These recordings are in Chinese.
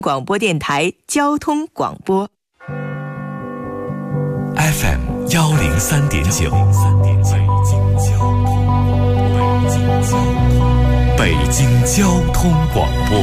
广播电台交通广播 FM 103.9，北京交通广播，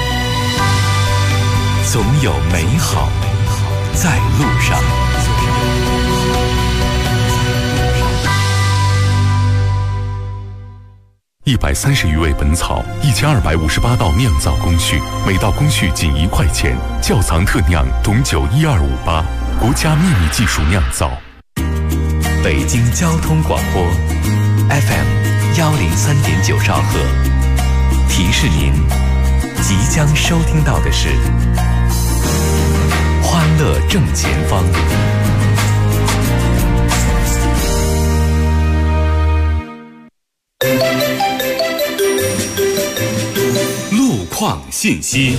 总有美好在路上。130余味本草，1258道酿造工序，每道工序仅1块钱。窖藏特酿种酒12588，国家秘密技术酿造。北京交通广播 FM 103.9兆赫，提示您即将收听到的是欢乐正前方。路况信息。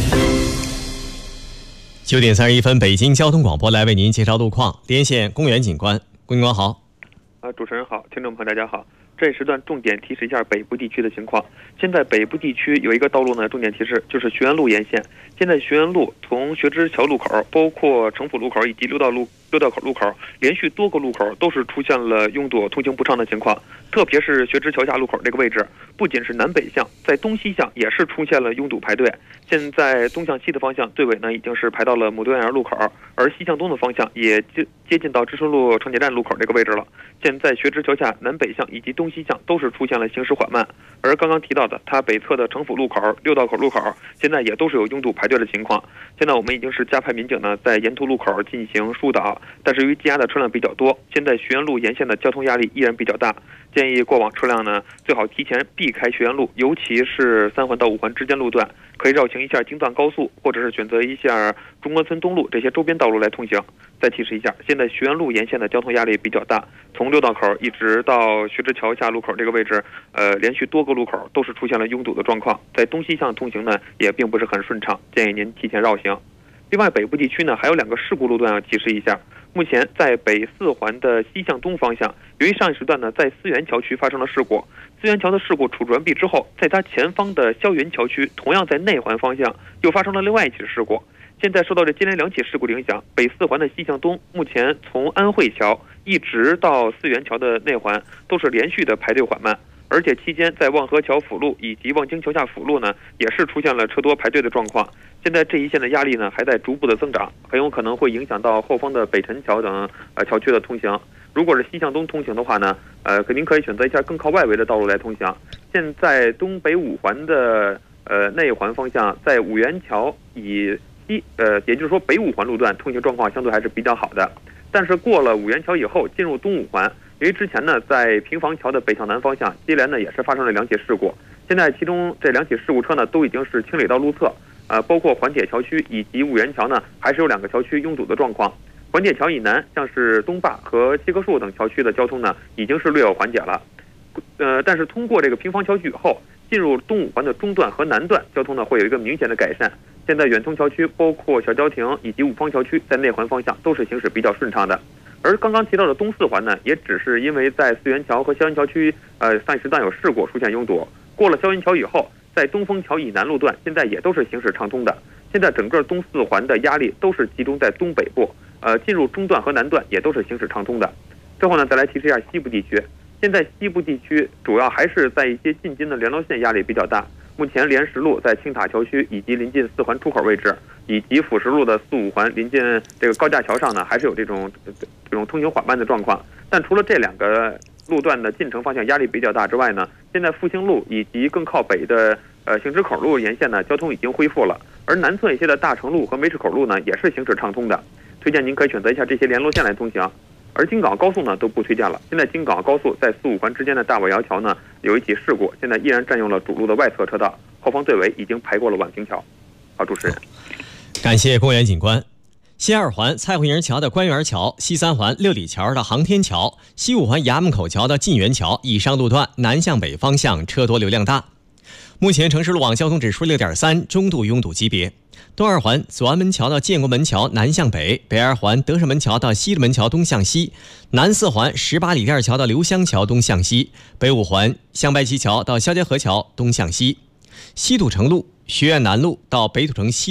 9点31分，北京交通广播来为您介绍路况。连线公园警官，公警官好。 主持人好，听众朋友大家好。这时段重点提示一下北部地区的情况。现在北部地区有一个道路呢，重点提示就是学园路沿线。现在学园路从学知桥路口，包括城府路口以及六道口路口，连续多个路口都是出现了拥堵、通行不畅的情况。特别是学知桥下路口这个位置，不仅是南北向，在东西向也是出现了拥堵排队。现在东向西的方向队尾呢已经是排到了牡丹园路口，而西向东的方向也接近到知春路城铁站路口这个位置了。现在学知桥下南北向以及东西向都是出现了行驶缓慢，而刚刚提到的它北侧的城府路口、六道口路口现在也都是有拥堵排队的情况。现在我们已经是加派民警呢在沿途路口进行疏导，但是由于积压的车辆比较多，现在学园路沿线的交通压力依然比较大。建议过往车辆呢最好提前避开学园路，尤其是3环到5环之间路段，可以绕行一下京藏高速，或者是选择一下中关村东路这些周边道路来通行。再提示一下，现在学园路沿线的交通压力比较大，从六道口一直到学知桥下路口这个位置，连续多个路口都是出现了拥堵的状况，在东西向通行呢也并不是很顺畅，建议您提前绕行。另外，北部地区呢还有2个事故路段要提示一下。目前在北4环的西向东方向，由于上一时段呢在思源桥区发生了事故，思源桥的事故处置完毕之后，在它前方的霄云桥区同样在内环方向又发生了另外一起事故。现在受到这接连2起事故的影响，北4环的西向东目前从安慧桥一直到思源桥的内环都是连续的排队缓慢，而且期间在望河桥辅路以及望京桥下辅路呢也是出现了车多排队的状况。现在这一线的压力呢还在逐步的增长，很有可能会影响到后方的北辰桥等桥区的通行。如果是西向东通行的话呢，您可以选择一下更靠外围的道路来通行。现在东北5环的内环方向，在五元桥以西也就是说北5环路段通行状况相对还是比较好的，但是过了五元桥以后进入东5环，由于之前呢在平房桥的北向南方向接连呢也是发生了2起事故，现在其中这2起事故车呢都已经是清理到路侧，包括环铁桥区以及五元桥呢还是有2个桥区拥堵的状况。环铁桥以南像是东坝和七棵树等桥区的交通呢已经是略有缓解了，但是通过这个平房桥区以后，进入东5环的中段和南段交通呢会有一个明显的改善。现在远通桥区包括小郊亭以及五方桥区在内环方向都是行驶比较顺畅的。而刚刚提到的东4环呢，也只是因为在思源桥和霄云桥区上一时段有事故出现拥堵，过了霄云桥以后，在东风桥以南路段现在也都是行驶畅通的。现在整个东4环的压力都是集中在东北部，进入中段和南段也都是行驶畅通的。最后呢，再来提示一下西部地区。现在西部地区主要还是在一些进京的联络线压力比较大。目前莲石路在青塔桥区以及临近4环出口位置，以及辅石路的4、5环临近这个高架桥上呢，还是有这种通行缓慢的状况。但除了这2个路段的进城方向压力比较大之外呢，现在复兴路以及更靠北的行驶口路沿线呢，交通已经恢复了，而南侧一些的大成路和梅市口路呢，也是行驶畅通的。推荐您可以选择一下这些联络线来通行。而京港澳高速呢都不推荐了。现在京港澳高速在4、5环之间的大尾窑桥呢有一起事故，现在依然占用了主路的外侧车道，后方队尾已经排过了宛平桥。好，主持人， 感谢公园警官。西2环蔡慧营桥的官园桥，西3环六里桥的航天桥，西5环衙门口桥的晋源桥以上路段南向北方向车多流量大。目前城市路网交通指数6.3，中度拥堵级别。东2环左安门桥到建国门桥南向北，北2环德胜门桥到西直门桥东向西，南4环18里店桥到刘香桥东向西，北5环香白旗桥到肖家河桥东向西，西土城路学院南路到北土城西路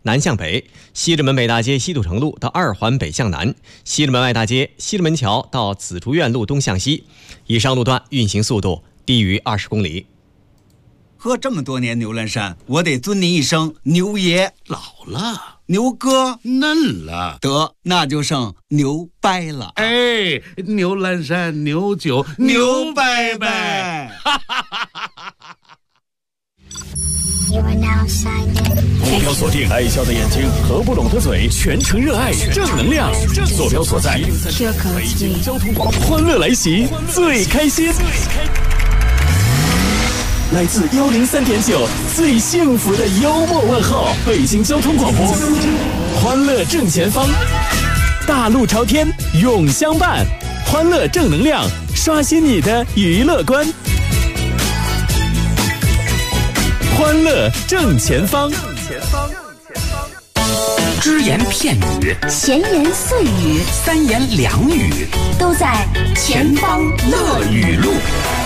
南向北，西直门北大街西土城路到2环北向南，西直门外大街西直门桥到紫竹院路东向西。以上路段运行速度低于20公里。 喝这么多年牛栏山，我得尊您一声牛爷。 老了， 牛哥嫩了， 得那就剩牛掰了。 哎，牛栏山牛酒牛掰掰。 坐标锁定爱笑的眼睛和不拢的嘴，全程热爱正能量。坐标所在北京交通广播，欢乐来袭，最开心。来自103.9最幸福的幽默问候，北京交通广播，欢乐正前方，大路朝天永相伴，欢乐正能量，刷新你的娱乐观。欢乐正前方， 只言片语， 闲言碎语， 三言两语， 都在前方乐语录。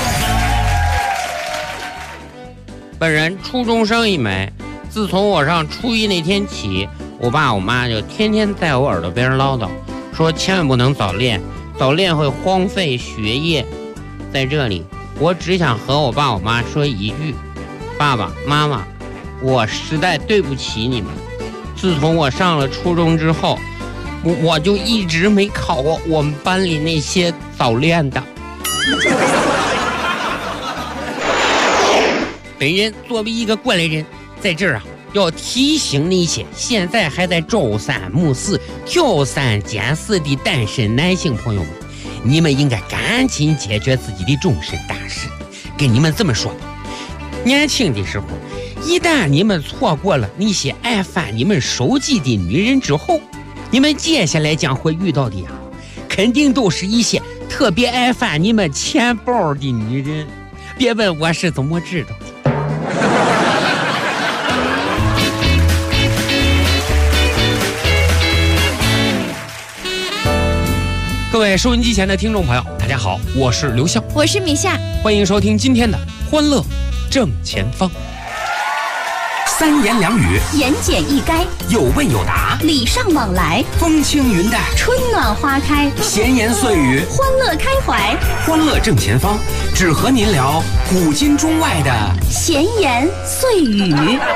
本人初中生一枚，自从我上初一那天起，我爸我妈就天天在我耳朵边唠叨，说千万不能早恋，早恋会荒废学业。在这里，我只想和我爸我妈说一句：爸爸妈妈，我实在对不起你们。自从我上了初中之后，我就一直没考过我们班里那些早恋的。本人作为一个过来人，在这儿啊，要提醒那些现在还在朝三暮四、挑三拣四的单身男性朋友们，你们应该赶紧解决自己的终身大事。跟你们这么说吧，年轻的时候，一旦你们错过了那些爱翻你们手机的女人之后，你们接下来将会遇到的呀，肯定都是一些特别爱翻你们钱包的女人。别问我是怎么知道的。各位收音机前的听众朋友，大家好，我是刘笑， 我是米夏， 欢迎收听今天的欢乐正前方。 三言两语， 言简意赅， 有问有答， 礼尚往来， 风轻云淡， 春暖花开， 闲言碎语， 欢乐开怀。 欢乐正前方，只和您聊古今中外的闲言碎语。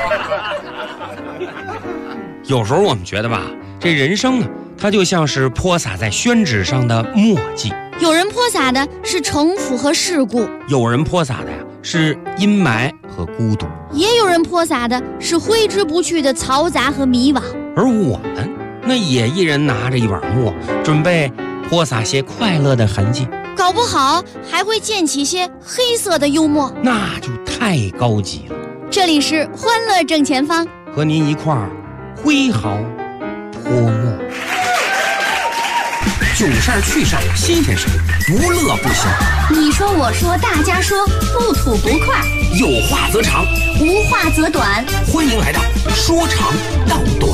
有时候我们觉得吧，这人生呢，它就像是泼洒在宣纸上的墨迹。 有人泼洒的是城府和世故， 有人泼洒的呀是阴霾和孤独， 也有人泼洒的是挥之不去的嘈杂和迷惘。 而我们那也一人拿着一碗墨，准备泼洒些快乐的痕迹， 搞不好还会溅起些黑色的幽默， 那就太高级了。 这里是欢乐正前方， 和您一块儿挥毫泼墨。 囧事儿趣事儿新鲜事儿，不乐不休。 你说我说大家说，不吐不快， 有话则长， 无话则短。 欢迎来到说长道短。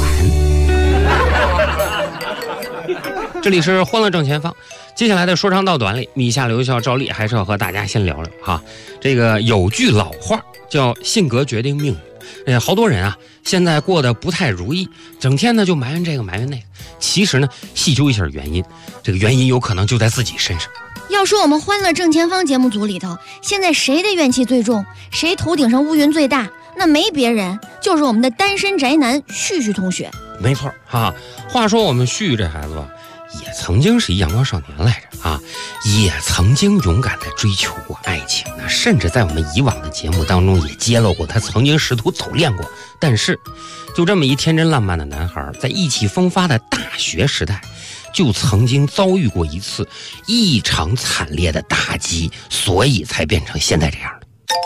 这里是欢乐正前方，接下来的说长道短里，米夏、刘笑、赵丽还是要和大家先聊聊哈。这个有句老话叫性格决定命运。好多人啊，现在过得不太如意，整天呢就埋怨这个埋怨那个。其实呢，细究一下原因，这个原因有可能就在自己身上。 要说我们欢乐正前方节目组里头，现在谁的怨气最重，谁头顶上乌云最大，那没别人，就是我们的单身宅男旭旭同学。 没错哈，话说我们旭旭这孩子吧，也曾经是一阳光少年来着啊，也曾经勇敢地追求过爱情呢，甚至在我们以往的节目当中也揭露过他曾经试图走恋过。但是就这么一天真烂漫的男孩，在意气风发的大学时代，就曾经遭遇过一次异常惨烈的打击，所以才变成现在这样的。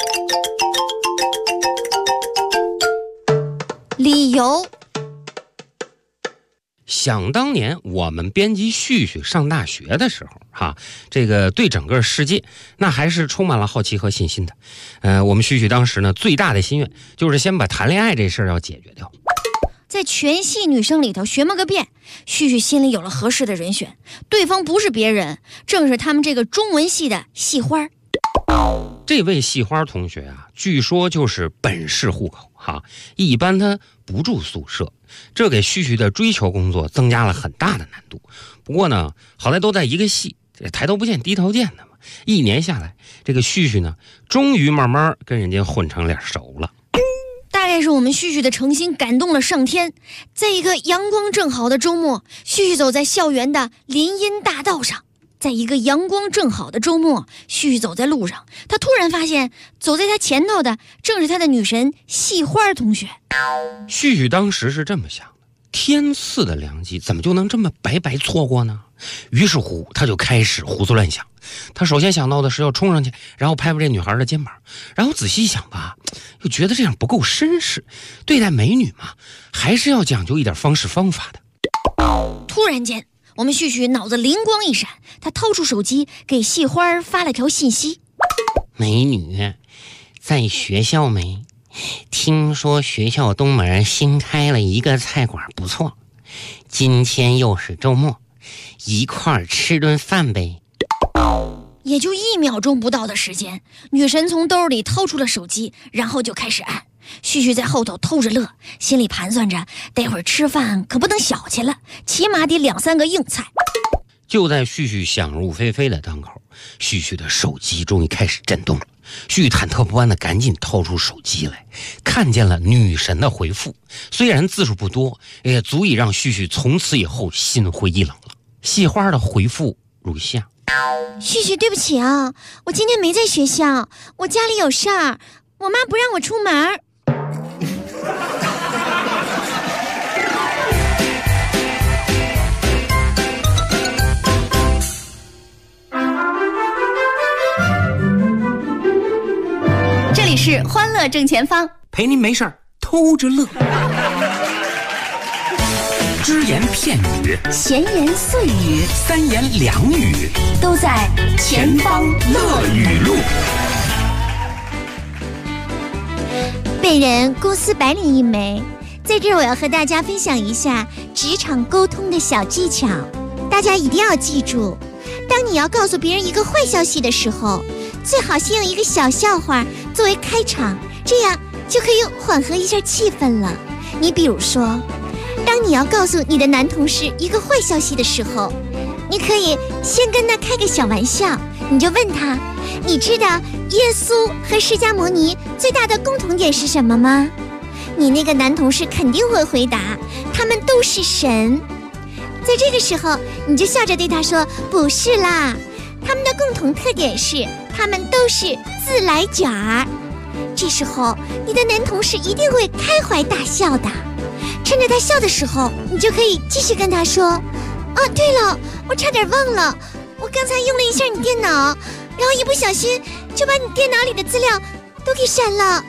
理由： 想当年我们编辑旭旭上大学的时候哈，这个对整个世界那还是充满了好奇和信心的。我们旭旭当时呢最大的心愿就是先把谈恋爱这事儿要解决掉。 在全系女生里头学么个遍，旭旭心里有了合适的人选，对方不是别人，正是他们这个中文系的系花。 这位系花同学啊，据说就是本市户口哈，一般他不住宿舍， 这给旭旭的追求工作增加了很大的难度。不过呢，好在都在一个系，抬头不见低头见的嘛。1年下来，这个旭旭呢，终于慢慢跟人家混成脸熟了。 大概是我们旭旭的诚心感动了上天，在一个阳光正好的周末，旭旭走在校园的林荫大道上。在一个阳光正好的周末，旭旭走在路上，他突然发现走在他前头的正是他的女神系花同学。 旭旭当时是这么想的，天赐的良机怎么就能这么白白错过呢？于是乎他就开始胡思乱想。他首先想到的是要冲上去，然后拍拍这女孩的肩膀，然后仔细想吧，又觉得这样不够绅士，对待美女嘛，还是要讲究一点方式方法的。 突然间，我们旭旭脑子灵光一闪，他掏出手机给系花发了条信息： 美女，在学校没？听说学校东门新开了一个菜馆，不错，今天又是周末，一块吃顿饭呗。 也就1秒钟不到的时间，女神从兜里掏出了手机，然后就开始按。旭旭在后头偷着乐，心里盘算着待会儿吃饭可不能小气了，起码得2、3个硬菜。 就在旭旭想入非非的当口，旭旭的手机终于开始震动了。旭旭忐忑不安的赶紧掏出手机来，看见了女神的回复，虽然字数不多，也足以让旭旭从此以后心灰意冷了。系花的回复如下： 旭旭，对不起啊，我今天没在学校，我家里有事儿，我妈不让我出门。这里是欢乐正前方， 陪您没事偷着乐。只言片语， 闲言碎语 3言2语， 都在前方乐语录。本人公司白领一枚，在这儿我要和大家分享一下职场沟通的小技巧，大家一定要记住，当你要告诉别人一个坏消息的时候，最好先用一个小笑话作为开场，这样就可以缓和一下气氛了。你比如说，当你要告诉你的男同事一个坏消息的时候，你可以先跟他开个小玩笑，你就问他，你知道耶稣和释迦牟尼最大的共同点是什么吗？你那个男同事肯定会回答，他们都是神。在这个时候，你就笑着对他说，不是啦，他们的共同特点是他们都是自来卷儿。这时候你的男同事一定会开怀大笑的。趁着他笑的时候，你就可以继续跟他说，对了，我差点忘了，我刚才用了一下你电脑，然后一不小心就把你电脑里的资料都给删了。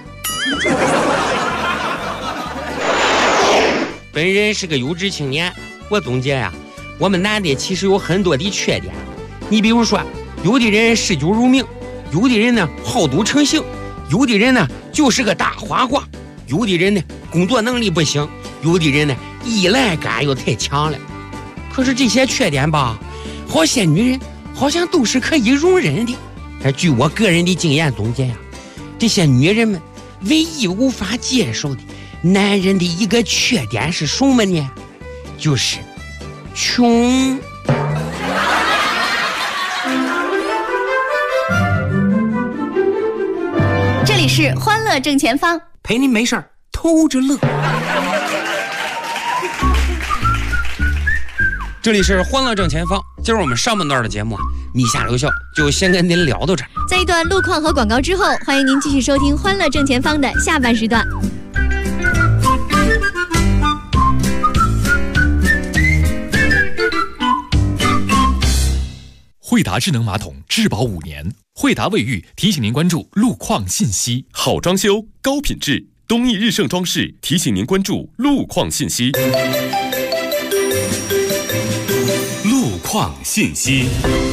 本人是个优质青年，我总结呀，我们男的其实有很多的缺点。你比如说，有的人嗜酒如命，有的人呢好赌成性，有的人呢就是个大花花，有的人呢工作能力不行，有的人呢依赖感又太强了。可是这些缺点吧，好些女人好像都是可以容忍的。但据我个人的经验总结呀，这些女人们唯一无法接受的男人的一个缺点是什么呢？就是穷。 这里是欢乐正前方， 陪您没事偷着乐。 这里是欢乐正前方，今儿我们上半段的节目米下留校就先跟您聊到这儿。 在一段路况和广告之后，欢迎您继续收听欢乐正前方的下半时段。 惠达智能马桶质保5年，惠达卫浴提醒您关注路况信息。好装修，高品质，东益日盛装饰提醒您关注路况信息。路况信息。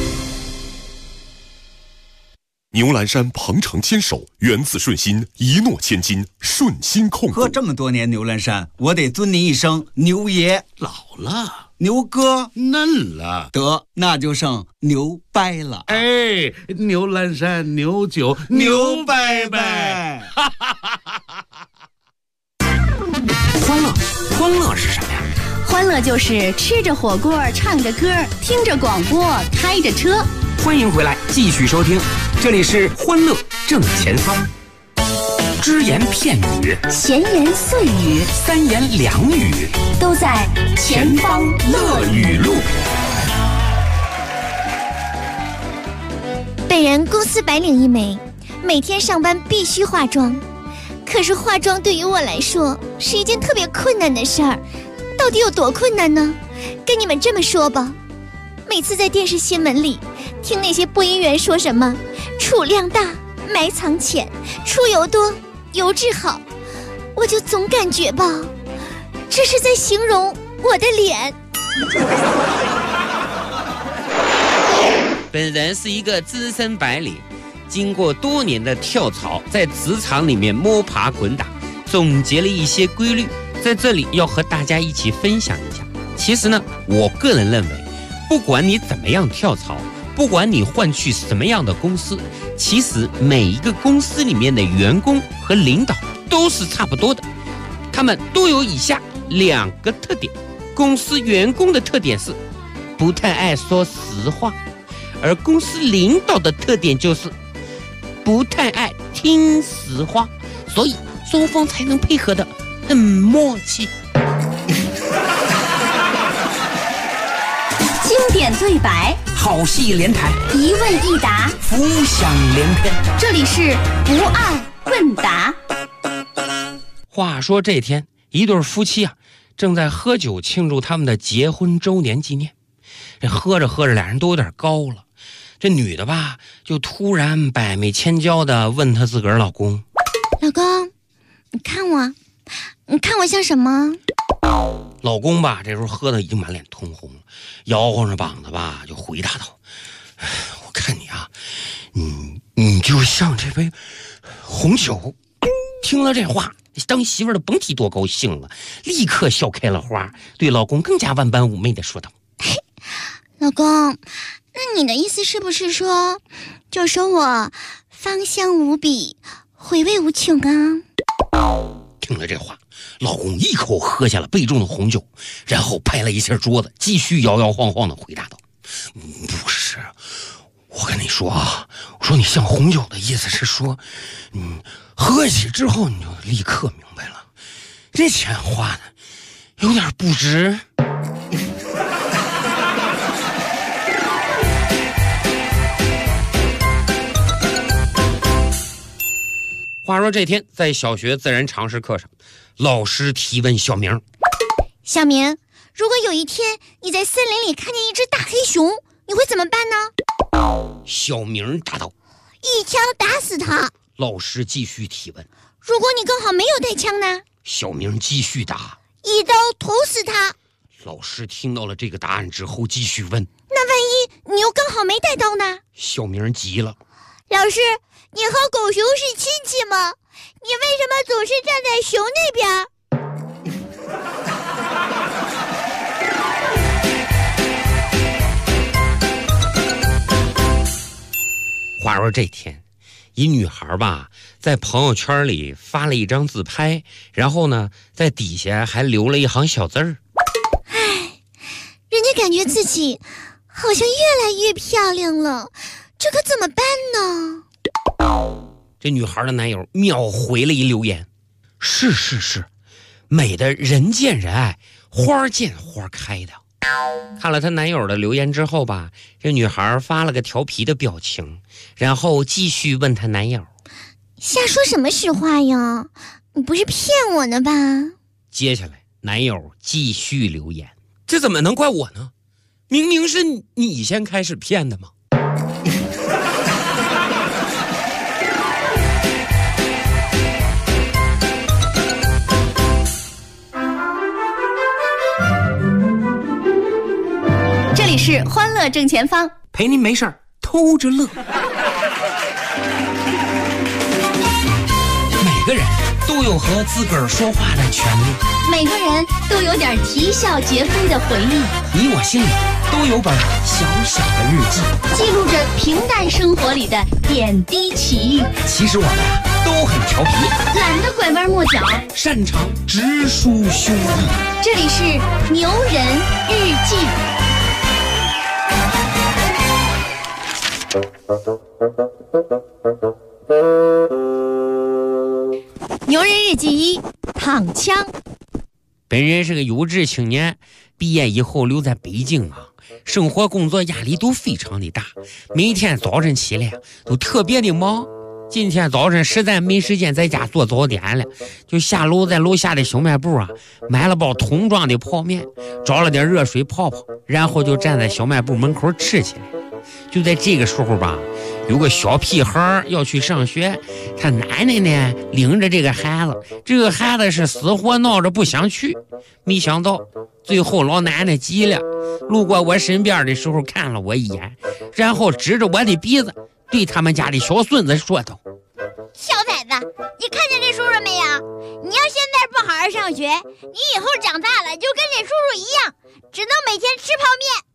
牛栏山鹏程牵手，缘字顺心，一诺千金，顺心控股。 喝这么多年牛栏山，我得尊您一声牛爷。 老了， 牛哥嫩了， 得那就剩牛掰了。 哎，牛栏山牛酒牛掰掰。 欢乐是什么呀？ 欢乐就是吃着火锅，唱着歌，听着广播，开着车。 欢迎回来，继续收听，这里是欢乐正前方。只言片语， 闲言碎语， 三言两语， 都在前方乐语录。 本人公司白领一枚，每天上班必须化妆。可是化妆对于我来说是一件特别困难的事儿，到底有多困难呢？跟你们这么说吧，每次在电视新闻里听那些播音员说什么储量大、埋藏浅、出油多、油质好，我就总感觉吧，这是在形容我的脸。 本人是一个资深白领，经过多年的跳槽，在职场里面摸爬滚打，总结了一些规律，在这里要和大家一起分享一下。其实呢，我个人认为，不管你怎么样跳槽，不管你换去什么样的公司，其实每一个公司里面的员工和领导都是差不多的，他们都有以下2个特点。公司员工的特点是不太爱说实话，而公司领导的特点就是不太爱听实话，所以双方才能配合的很默契。 经典对白， 好戏连台， 一问一答， 浮想联翩。 这里是不二问答。 话说这天，一对夫妻啊，正在喝酒庆祝他们的结婚周年纪念。这喝着喝着，俩人都有点高了。这女的吧，就突然百媚千娇的问她自个儿老公：“ 老公，你看我像什么？” 老公吧，这时候喝的已经满脸通红了，摇晃着膀子吧，就回答道：“我看你啊，你就像这杯红酒。”听了这话，当媳妇儿的甭提多高兴了，立刻笑开了花，对老公更加万般妩媚的说道：“ 老公，那你的意思是不是说，就说我芳香无比，回味无穷啊？” 听了这话，老公一口喝下了杯中的红酒，然后拍了一下桌子，继续摇摇晃晃的回答道：“不是，我跟你说啊，我说你像红酒的意思是说，喝起之后你就立刻明白了，这钱花的有点不值。”话说这天，在小学自然常识课上，老师提问小明：“ 小明，如果有一天你在森林里看见一只大黑熊，你会怎么办呢？” 小明答道：“ 一枪打死它。” 老师继续提问：“ 如果你刚好没有带枪呢？” 小明继续答：“ 一刀捅死它。” 老师听到了这个答案之后，继续问：“ 那万一你又刚好没带刀呢？” 小明急了：“ 老师，你和狗熊是亲戚吗？你为什么总是站在熊那边？” 话说这天，一女孩吧，在朋友圈里发了一张自拍，然后呢，在底下还留了一行小字儿：“ 唉，人家感觉自己好像越来越漂亮了，这可怎么办呢？” 这女孩的男友秒回了一留言：“是，美的人见人爱，花见花开的。”看了她男友的留言之后吧，这女孩发了个调皮的表情，然后继续问她男友：“ 瞎说什么实话呀？你不是骗我呢吧？” 接下来男友继续留言：“这怎么能怪我呢？明明是你先开始骗的嘛。” 这里是欢乐正前方， 陪您没事儿偷着乐。每个人都有和自个儿说话的权利， 每个人都有点啼笑皆非的回忆， 你我心里都有本小小的日记， 记录着平淡生活里的点滴奇遇。 其实我们都很调皮， 懒得拐弯抹角， 擅长直抒胸臆。 这里是牛人日记。 牛人日记1，躺枪。 本人是个有志青年，毕业以后留在北京啊，生活工作压力都非常的大，每天早晨起来都特别的忙。今天早晨实在没时间在家做早点了，就下楼在楼下的小卖部啊买了包桶装的泡面，找了点热水泡泡，然后就站在小卖部门口吃起来。就在这个时候吧，有个小屁孩要去上学，他奶奶呢领着这个孩子，这个孩子是死活闹着不想去。没想到最后老奶奶急了，路过我身边的时候看了我一眼，然后指着我的鼻子对他们家的小孙子说道： 小崽子，你看见这叔叔没有？你要现在不好好上学，你以后长大了就跟这叔叔一样，只能每天吃泡面。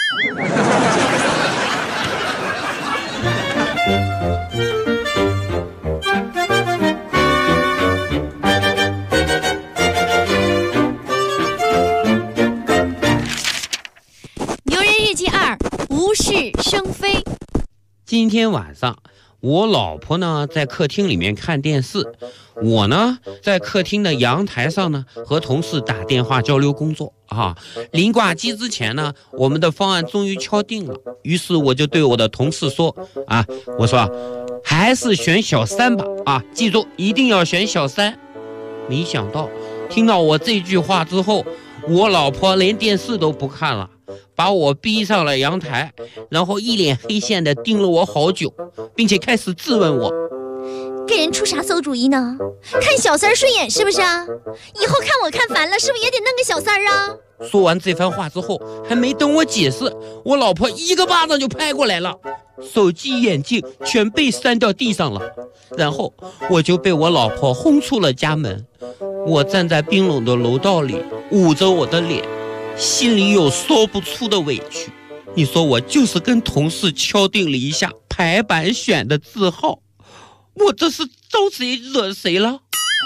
牛人日记2，无事生非。 今天晚上我老婆呢在客厅里面看电视，我呢在客厅的阳台上呢和同事打电话交流工作啊。临挂机之前呢，我们的方案终于敲定了，于是我就对我的同事说啊，我说还是选小3吧啊，记住一定要选小3。没想到听到我这句话之后，我老婆连电视都不看了，把我逼上了阳台，然后一脸黑线的盯了我好久，并且开始质问我： 给人出啥馊主意呢？看小3顺眼是不是啊？以后看我看烦了，是不是也得弄个小3啊？ 说完这番话之后，还没等我解释，我老婆一个巴掌就拍过来了，手机眼镜全被扇到地上了，然后我就被我老婆轰出了家门。我站在冰冷的楼道里，捂着我的脸，心里有说不出的委屈。你说我就是跟同事敲定了一下排版选的字号，我这是招谁惹谁了？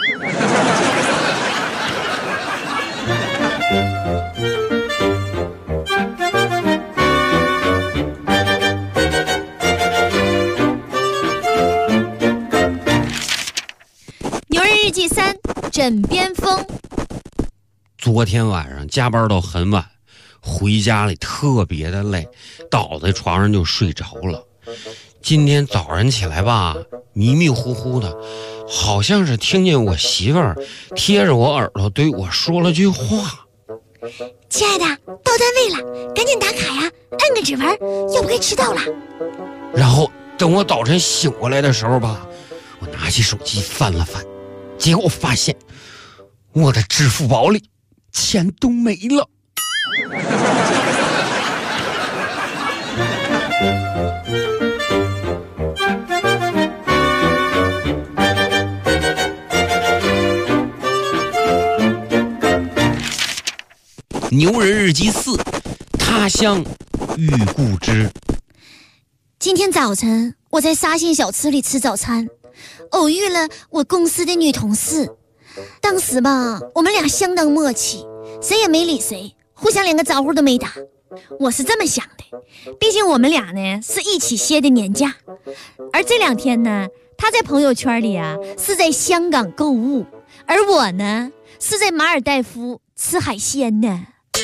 牛人日记3，枕边风。 昨天晚上加班到很晚，回家里特别的累，倒在床上就睡着了。今天早上起来吧，迷迷糊糊的，好像是听见我媳妇儿贴着我耳朵对我说了句话： 亲爱的，到单位了，赶紧打卡呀，按个指纹，要不该迟到了。 然后等我早晨醒过来的时候吧，我拿起手机翻了翻，结果发现我的支付宝里钱都没了。牛人日记4，他乡遇故知。 今天早晨我在沙县小吃里吃早餐，偶遇了我公司的女同事。当时吧，我们俩相当默契，谁也没理谁，互相连个招呼都没打。我是这么想的，毕竟我们俩呢是一起歇的年假，而这2天呢，他在朋友圈里啊是在香港购物，而我呢是在马尔代夫吃海鲜呢。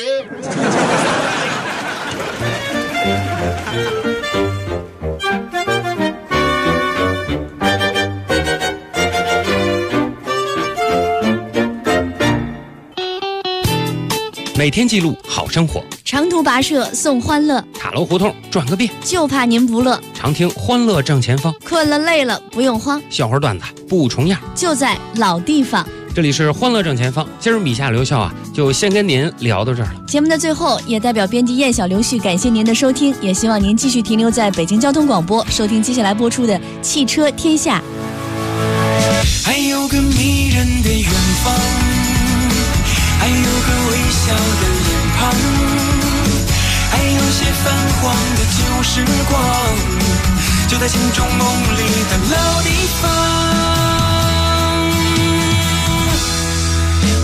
每天记录好生活， 长途跋涉送欢乐， 塔楼胡同转个遍， 就怕您不乐。 常听欢乐正前方， 困了累了不用慌， 笑话段子不重样， 就在老地方。 这里是欢乐正前方，今儿米夏刘笑啊，就先跟您聊到这儿了。 节目的最后，也代表编辑燕小刘旭感谢您的收听，也希望您继续停留在北京交通广播，收听接下来播出的《汽车天下》。 还有个迷人的远方，还有个微笑的脸庞，还有些泛黄的旧时光，就在心中梦里的老地方。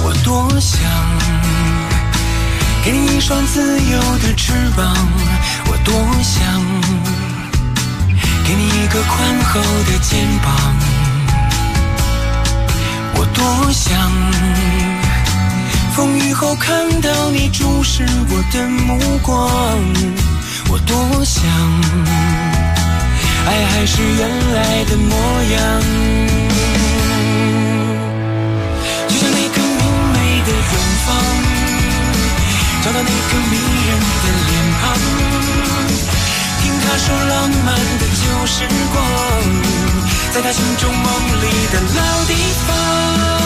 我多想给你一双自由的翅膀，我多想给你一个宽厚的肩膀，我多想风雨后看到你注视我的目光，我多想爱还是原来的模样，就像那个明媚的远方，找到那个迷人的脸庞，听他说浪漫的旧时光，在他心中梦里的老地方。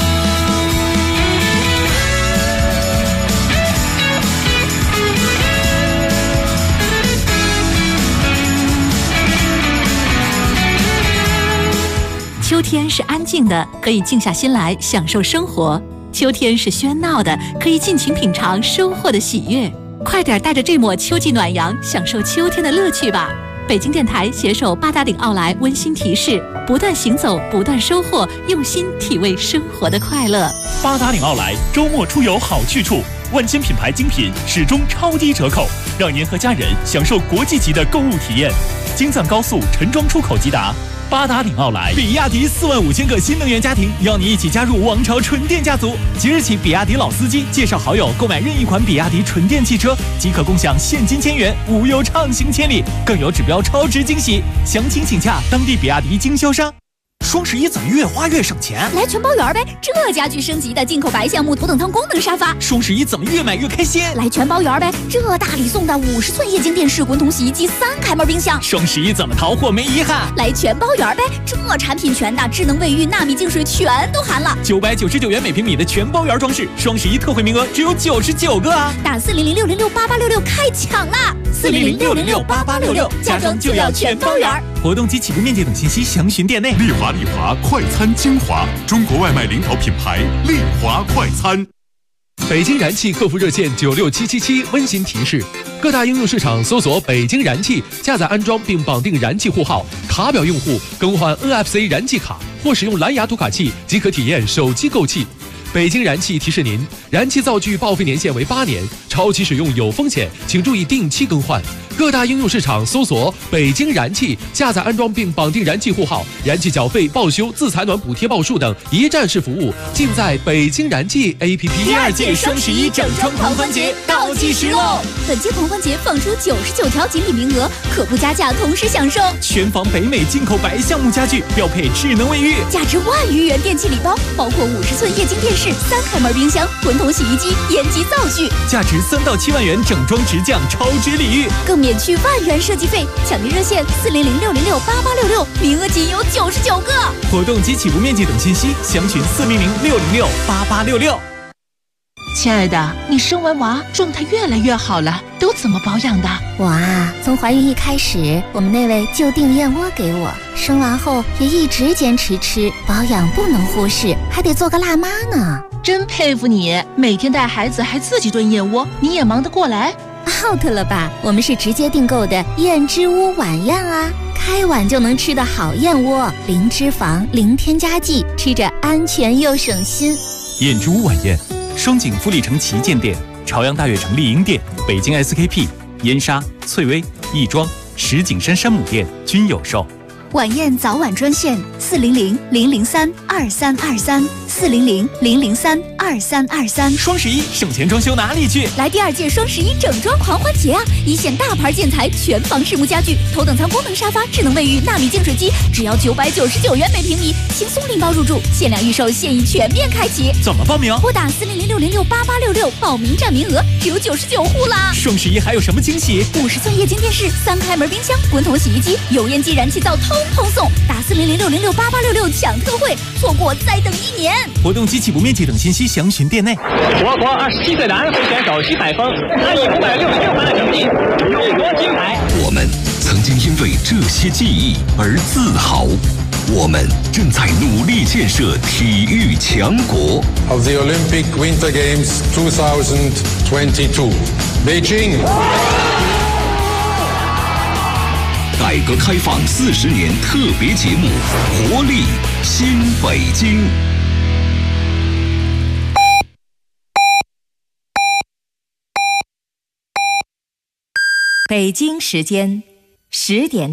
秋天是安静的，可以静下心来享受生活；秋天是喧闹的，可以尽情品尝收获的喜悦。快点带着这抹秋季暖阳，享受秋天的乐趣吧！北京电台携手八达岭奥莱温馨提示：不断行走，不断收获，用心体味生活的快乐。 八达岭奥莱周末出游好去处，万千品牌精品始终超低折扣，让您和家人享受国际级的购物体验。京藏高速陈庄出口即达。八达岭奥莱，比亚迪45000个新能源家庭，邀你一起加入王朝纯电家族。即日起，比亚迪老司机介绍好友购买任意款比亚迪纯电汽车，即可共享现金1000元，无忧畅行千里，更有指标超值惊喜。详情请洽当地比亚迪经销商。 双11怎么越花越省钱？ 来全包圆呗！这家具升级的进口白橡木头等舱功能沙发。 双11怎么越买越开心？ 来全包圆呗！这大礼送的50寸液晶电视、滚筒洗衣机、3开门冰箱。 双11怎么淘货没遗憾？ 来全包圆呗！这产品全的，智能卫浴、纳米净水全都含了。 999元每平米的全包圆装饰，双11特惠名额只有99个啊！ 打400-606-8866开抢啦！400-606-8866，家装就要全包圆。 活动及起步面积等信息详询店内。 丽华快餐精华，中国外卖领导品牌丽华快餐。 北京燃气客服热线96777温馨提示：各大应用市场搜索北京燃气，下载安装并绑定燃气户号，卡表用户更换 NFC 燃气卡或使用蓝牙读卡器即可体验手机购气。北京燃气提示您，燃气灶具报废年限为8年，超期使用有风险，请注意定期更换。各大应用市场搜索北京燃气，下载安装并绑定燃气户号，燃气缴费、报修、自采暖补贴报数等一站式服务，尽在北京燃气 APP。 第2届双11整装狂欢节倒计时喽！本届狂欢节放出99条锦鲤名额，可不加价同时享受全房北美进口白橡木家具，标配智能卫浴， 价值10000余元电器礼包，包括50寸液晶电视、3开门冰箱、滚筒洗衣机、延吉灶具， 价值3到7万元整装直降超值礼遇， 更免去1万元设计费。抢订热线400-606-8866，名额仅有99个。 活动及起步面积等信息详询400-606-8866。 亲爱的，你生完娃状态越来越好了，都怎么保养的？ 我啊，从怀孕一开始，我们那位就订燕窝给我，生完后也一直坚持吃，保养不能忽视，还得做个辣妈呢。 真佩服你，每天带孩子还自己炖燕窝，你也忙得过来 ？out 了吧，我们是直接订购的燕之屋晚宴啊，开碗就能吃的好燕窝，零脂肪、零添加剂，吃着安全又省心。 燕之屋晚宴，双井富力城旗舰店、朝阳大悦城丽婴店、北京 SKP、燕莎、翠微、亦庄、石景山山姆店均有售。 晚宴早晚专线400-003-2323，400-003-2323。 双11省钱装修哪里去？ 来第2届双11整装狂欢节啊！一线大牌建材、全房实木家具、头等舱功能沙发、智能卫浴、纳米净水机，只要999元每平米，轻松拎包入住，限量预售现已全面开启。 怎么报名？ 拨打400-606-8866，报名占名额只有99户啦！ 双11还有什么惊喜 ？50寸液晶电视、3开门冰箱、滚筒洗衣机、油烟机、燃气灶通送，打400-606-8866抢特惠，错过再等1年。 活动及起步面积等信息详询店内。 我国27岁的安徽选手徐海峰，他以566分的成绩勇夺金牌。 我们曾经因为这些记忆而自豪，我们正在努力建设体育强国。 Of the Olympic Winter Games 2022, Beijing。 改革开放40年特别节目《活力新北京》。 北京时间10点整。